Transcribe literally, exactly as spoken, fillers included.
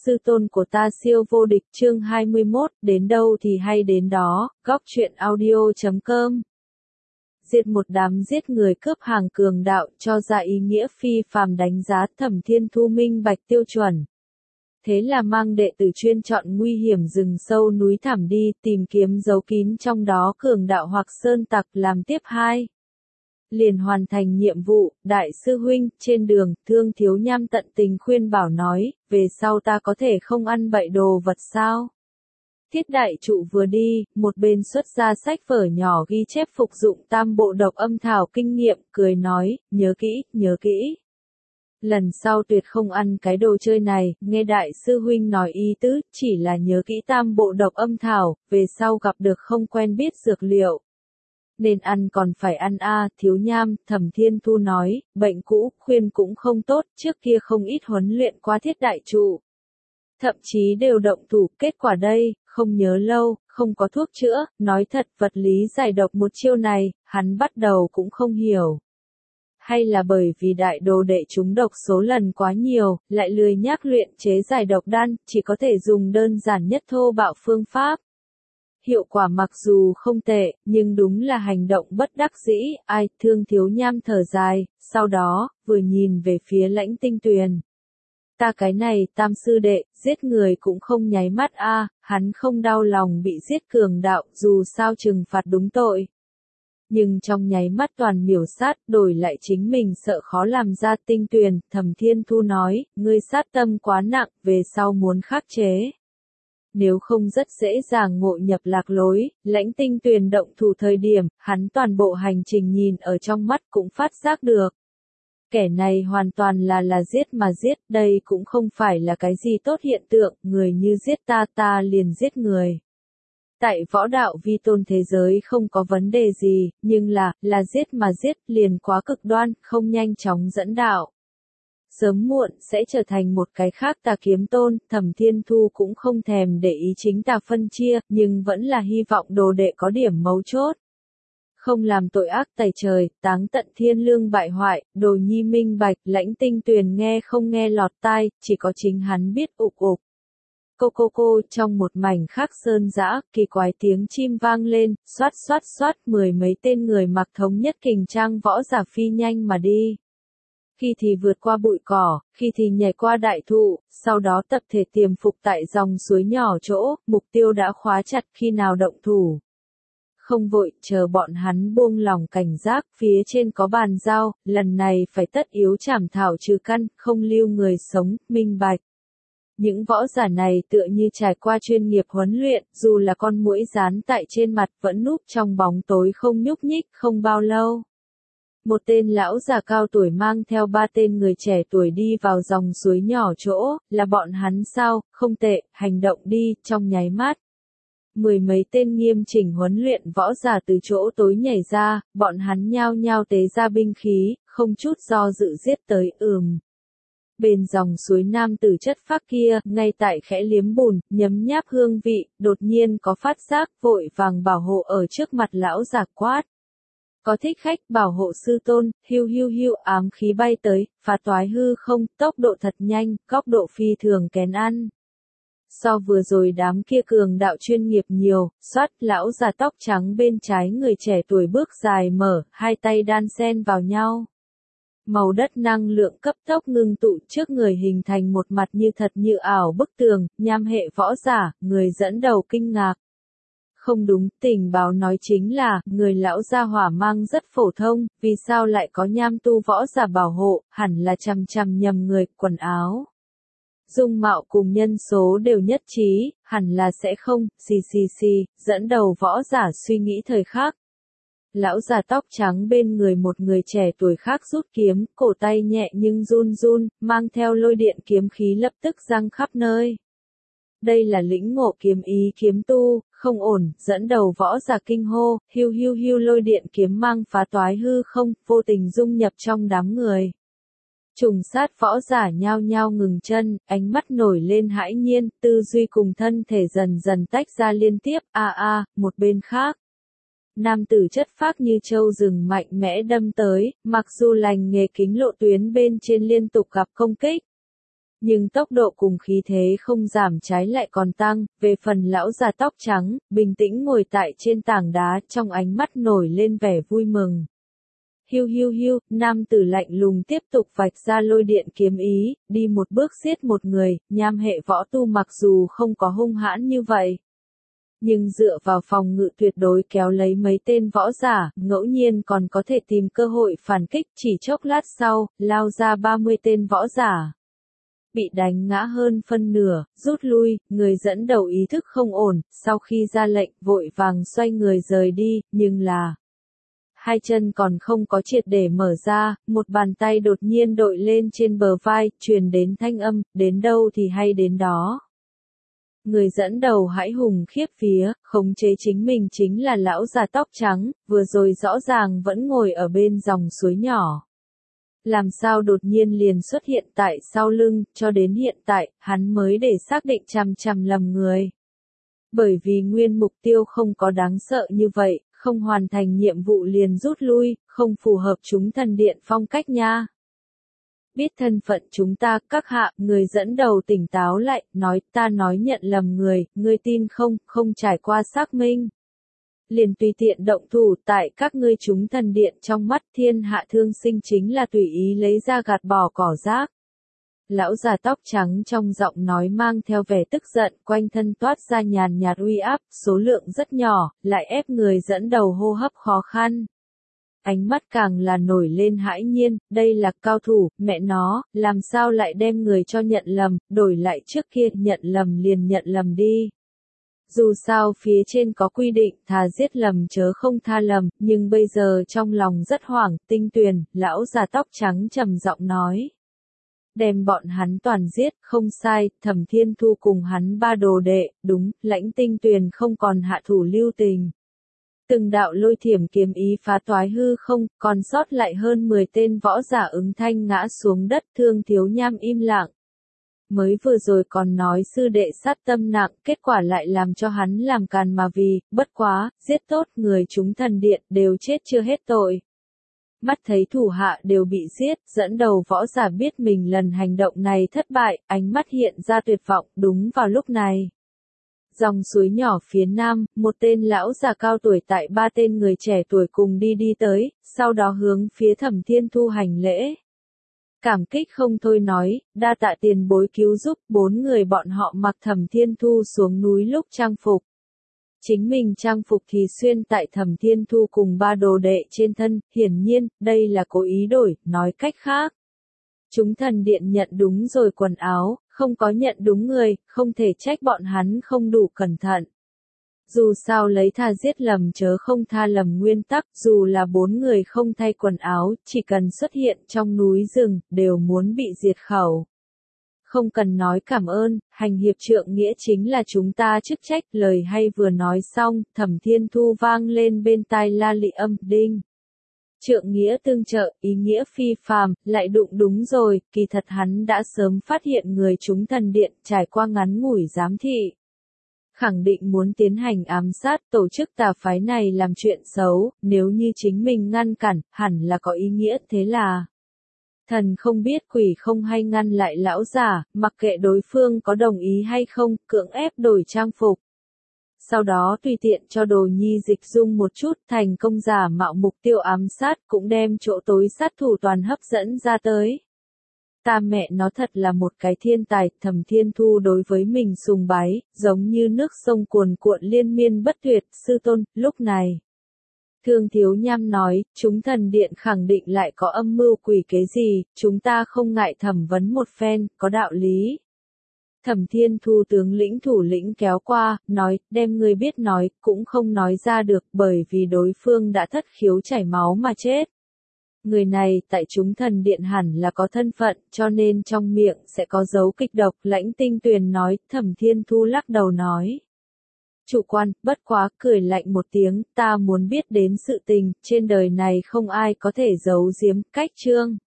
sư tôn của ta siêu vô địch chương hai mươi mốt, đến đâu thì hay đến đó, góc truyện audio chấm com. Diệt một đám giết người cướp hàng cường đạo cho ra ý nghĩa phi phàm đánh giá Thẩm Thiên Thu minh bạch tiêu chuẩn. Thế là mang đệ tử chuyên chọn nguy hiểm rừng sâu núi thẳm đi tìm kiếm giấu kín trong đó cường đạo hoặc sơn tặc làm tiếp hai. Liền hoàn thành nhiệm vụ, đại sư huynh, trên đường, Thương Thiếu Nham tận tình khuyên bảo nói, về sau ta có thể không ăn bậy đồ vật sao? Thiết đại trụ vừa đi, một bên xuất ra sách vở nhỏ ghi chép phục dụng tam bộ độc âm thảo kinh nghiệm, cười nói, nhớ kỹ, nhớ kỹ. Lần sau tuyệt không ăn cái đồ chơi này, nghe đại sư huynh nói ý tứ, chỉ là nhớ kỹ tam bộ độc âm thảo, về sau gặp được không quen biết dược liệu. Nên ăn còn phải ăn a à, Thiếu Nham, Thẩm Thiên Thu nói, bệnh cũ, khuyên cũng không tốt, trước kia không ít huấn luyện qua thiết đại trụ. Thậm chí đều động thủ, kết quả đây, không nhớ lâu, không có thuốc chữa, nói thật vật lý giải độc một chiêu này, hắn bắt đầu cũng không hiểu. Hay là bởi vì đại đồ đệ trúng độc số lần quá nhiều, lại lười nhác luyện chế giải độc đan, chỉ có thể dùng đơn giản nhất thô bạo phương pháp. Hiệu quả mặc dù không tệ, nhưng đúng là hành động bất đắc dĩ, ai, Thương Thiếu Nham thở dài, sau đó, vừa nhìn về phía Lãnh Tinh Tuyền. Ta cái này, tam sư đệ, giết người cũng không nháy mắt a, à, hắn không đau lòng bị giết cường đạo, dù sao trừng phạt đúng tội. Nhưng trong nháy mắt toàn miểu sát, đổi lại chính mình sợ khó làm ra. Tinh Tuyền, Thẩm Thiên Thu nói, ngươi sát tâm quá nặng, về sau muốn khắc chế. Nếu không rất dễ dàng ngộ nhập lạc lối, Lãnh Tinh Tuyền động thủ thời điểm, hắn toàn bộ hành trình nhìn ở trong mắt cũng phát giác được. Kẻ này hoàn toàn là là giết mà giết, đây cũng không phải là cái gì tốt hiện tượng, người như giết ta ta liền giết người. Tại võ đạo vi tôn thế giới không có vấn đề gì, nhưng là, là giết mà giết liền quá cực đoan, không nhanh chóng dẫn đạo. Sớm muộn sẽ trở thành một cái khác tà kiếm tôn, Thẩm Thiên Thu cũng không thèm để ý chính tà phân chia, nhưng vẫn là hy vọng đồ đệ có điểm mấu chốt. Không làm tội ác tày trời, táng tận thiên lương bại hoại, đồ nhi minh bạch, Lãnh Tinh Tuyền nghe không nghe lọt tai, chỉ có chính hắn biết ục ục. Cô cô cô, trong một mảnh khác sơn dã, kỳ quái tiếng chim vang lên, xoát xoát xoát, mười mấy tên người mặc thống nhất kình trang võ giả phi nhanh mà đi. Khi thì vượt qua bụi cỏ, khi thì nhảy qua đại thụ, sau đó tập thể tiềm phục tại dòng suối nhỏ chỗ, mục tiêu đã khóa chặt khi nào động thủ. Không vội, chờ bọn hắn buông lòng cảnh giác, phía trên có bàn giao, lần này phải tất yếu trảm thảo trừ căn, không lưu người sống, minh bạch. Những võ giả này tựa như trải qua chuyên nghiệp huấn luyện, dù là con muỗi dán tại trên mặt vẫn núp trong bóng tối không nhúc nhích, không bao lâu. Một tên lão già cao tuổi mang theo ba tên người trẻ tuổi đi vào dòng suối nhỏ chỗ, là bọn hắn sao, không tệ, hành động đi, trong nháy mắt. Mười mấy tên nghiêm chỉnh huấn luyện võ giả từ chỗ tối nhảy ra, bọn hắn nhao nhao tế ra binh khí, không chút do dự giết tới, ừm. Bên dòng suối nam tử chất phác kia, ngay tại khẽ liếm bùn, nhấm nháp hương vị, đột nhiên có phát giác, vội vàng bảo hộ ở trước mặt lão già quát. Có thích khách bảo hộ sư tôn, hiu hiu hiu ám khí bay tới, phá toái hư không, tốc độ thật nhanh, góc độ phi thường kén ăn. So vừa rồi đám kia cường đạo chuyên nghiệp nhiều, xoát, lão già tóc trắng bên trái người trẻ tuổi bước dài mở, hai tay đan xen vào nhau. Màu đất năng lượng cấp tốc ngưng tụ trước người hình thành một mặt như thật như ảo bức tường, nham hệ võ giả, người dẫn đầu kinh ngạc. Không đúng, tình báo nói chính là, người lão gia hỏa mang rất phổ thông, vì sao lại có nham tu võ giả bảo hộ, hẳn là chằm chằm nhầm người, quần áo. Dung mạo cùng nhân số đều nhất trí, hẳn là sẽ không, xì xì xì, dẫn đầu võ giả suy nghĩ thời khắc. Lão già tóc trắng bên người một người trẻ tuổi khác rút kiếm, cổ tay nhẹ nhưng run run, mang theo lôi điện kiếm khí lập tức giăng khắp nơi. Đây là lĩnh ngộ kiếm ý kiếm tu, không ổn, dẫn đầu võ giả kinh hô, hiu hiu hiu lôi điện kiếm mang phá toái hư không, vô tình dung nhập trong đám người. Trùng sát võ giả nhao nhao ngừng chân, ánh mắt nổi lên hãi nhiên, tư duy cùng thân thể dần dần tách ra liên tiếp, a a, một bên khác. Nam tử chất phác như châu rừng mạnh mẽ đâm tới, mặc dù lành nghề kính lộ tuyến bên trên liên tục gặp công kích. Nhưng tốc độ cùng khí thế không giảm trái lại còn tăng, về phần lão già tóc trắng, bình tĩnh ngồi tại trên tảng đá, trong ánh mắt nổi lên vẻ vui mừng. Hiu hiu hiu, nam tử lạnh lùng tiếp tục vạch ra lôi điện kiếm ý, đi một bước giết một người, nham hệ võ tu mặc dù không có hung hãn như vậy. Nhưng dựa vào phòng ngự tuyệt đối kéo lấy mấy tên võ giả, ngẫu nhiên còn có thể tìm cơ hội phản kích, chỉ chốc lát sau, lao ra ba mươi tên võ giả. Bị đánh ngã hơn phân nửa, rút lui, người dẫn đầu ý thức không ổn, sau khi ra lệnh, vội vàng xoay người rời đi, nhưng là... Hai chân còn không có triệt để mở ra, một bàn tay đột nhiên đội lên trên bờ vai, truyền đến thanh âm, đến đâu thì hay đến đó. Người dẫn đầu hãi hùng khiếp vía, khống chế chính mình chính là lão già tóc trắng, vừa rồi rõ ràng vẫn ngồi ở bên dòng suối nhỏ. Làm sao đột nhiên liền xuất hiện tại sau lưng, cho đến hiện tại, hắn mới để xác định chằm chằm lầm người. Bởi vì nguyên mục tiêu không có đáng sợ như vậy, không hoàn thành nhiệm vụ liền rút lui, không phù hợp chúng thần điện phong cách nha. Biết thân phận chúng ta, các hạ, người dẫn đầu tỉnh táo lại, nói, ta nói nhận lầm người, ngươi tin không, không trải qua xác minh. Liền tùy tiện động thủ tại các ngươi chúng thần điện trong mắt thiên hạ thương sinh chính là tùy ý lấy ra gạt bỏ cỏ rác. Lão già tóc trắng trong giọng nói mang theo vẻ tức giận, quanh thân toát ra nhàn nhạt uy áp, số lượng rất nhỏ, lại ép người dẫn đầu hô hấp khó khăn. Ánh mắt càng là nổi lên hãi nhiên, đây là cao thủ, mẹ nó, làm sao lại đem người cho nhận lầm, đổi lại trước kia nhận lầm liền nhận lầm đi. Dù sao phía trên có quy định thà giết lầm chớ không tha lầm, nhưng bây giờ trong lòng rất hoảng, Tinh Tuyền, lão già tóc trắng trầm giọng nói. Đem bọn hắn toàn giết, không sai, Thẩm Thiên Thu cùng hắn ba đồ đệ, đúng, Lãnh Tinh Tuyền không còn hạ thủ lưu tình. Từng đạo lôi thiểm kiếm ý phá toái hư không, còn sót lại hơn mười tên võ giả ứng thanh ngã xuống đất, Thương Thiếu Nham im lặng. Mới vừa rồi còn nói sư đệ sát tâm nặng, kết quả lại làm cho hắn làm càn mà vì, bất quá, giết tốt, người chúng thần điện đều chết chưa hết tội. Mắt thấy thủ hạ đều bị giết, dẫn đầu võ giả biết mình lần hành động này thất bại, ánh mắt hiện ra tuyệt vọng, đúng vào lúc này. Dòng suối nhỏ phía nam, một tên lão già cao tuổi tại ba tên người trẻ tuổi cùng đi đi tới, sau đó hướng phía Thẩm Thiên Thu hành lễ. Cảm kích không thôi nói, đa tạ tiền bối cứu giúp, bốn người bọn họ mặc Thẩm Thiên Thu xuống núi lúc trang phục. Chính mình trang phục thì xuyên tại Thẩm Thiên Thu cùng ba đồ đệ trên thân, hiển nhiên, đây là cố ý đổi, nói cách khác. Chúng thần điện nhận đúng rồi quần áo, không có nhận đúng người, không thể trách bọn hắn không đủ cẩn thận. Dù sao lấy tha giết lầm chớ không tha lầm nguyên tắc, dù là bốn người không thay quần áo, chỉ cần xuất hiện trong núi rừng, đều muốn bị diệt khẩu. Không cần nói cảm ơn, hành hiệp trượng nghĩa chính là chúng ta chức trách, lời hay vừa nói xong, Thẩm Thiên Thu vang lên bên tai la lị âm, đinh. Trượng nghĩa tương trợ, ý nghĩa phi phàm, lại đụng đúng rồi, kỳ thật hắn đã sớm phát hiện người chúng thần điện trải qua ngắn ngủi giám thị. Khẳng định muốn tiến hành ám sát tổ chức tà phái này làm chuyện xấu, nếu như chính mình ngăn cản, hẳn là có ý nghĩa thế là. Thần không biết quỷ không hay ngăn lại lão giả, mặc kệ đối phương có đồng ý hay không, cưỡng ép đổi trang phục. Sau đó tùy tiện cho đồ nhi dịch dung một chút, thành công giả mạo mục tiêu ám sát, cũng đem chỗ tối sát thủ toàn hấp dẫn ra tới. Ta mẹ nó thật là một cái thiên tài, Thẩm Thiên Thu đối với mình sùng bái, giống như nước sông cuồn cuộn liên miên bất tuyệt, sư tôn, lúc này. Thương Thiếu Nham nói, chúng thần điện khẳng định lại có âm mưu quỷ kế gì, chúng ta không ngại thẩm vấn một phen, có đạo lý. Thẩm Thiên Thu tướng lĩnh thủ lĩnh kéo qua, nói, đem người biết nói, cũng không nói ra được, bởi vì đối phương đã thất khiếu chảy máu mà chết. Người này tại chúng thần điện hẳn là có thân phận, cho nên trong miệng sẽ có dấu kịch độc, Lãnh Tinh Tuyền nói, Thẩm Thiên Thu lắc đầu nói. Chủ quan, bất quá, cười lạnh một tiếng, ta muốn biết đến sự tình, trên đời này không ai có thể giấu giếm, cách chương.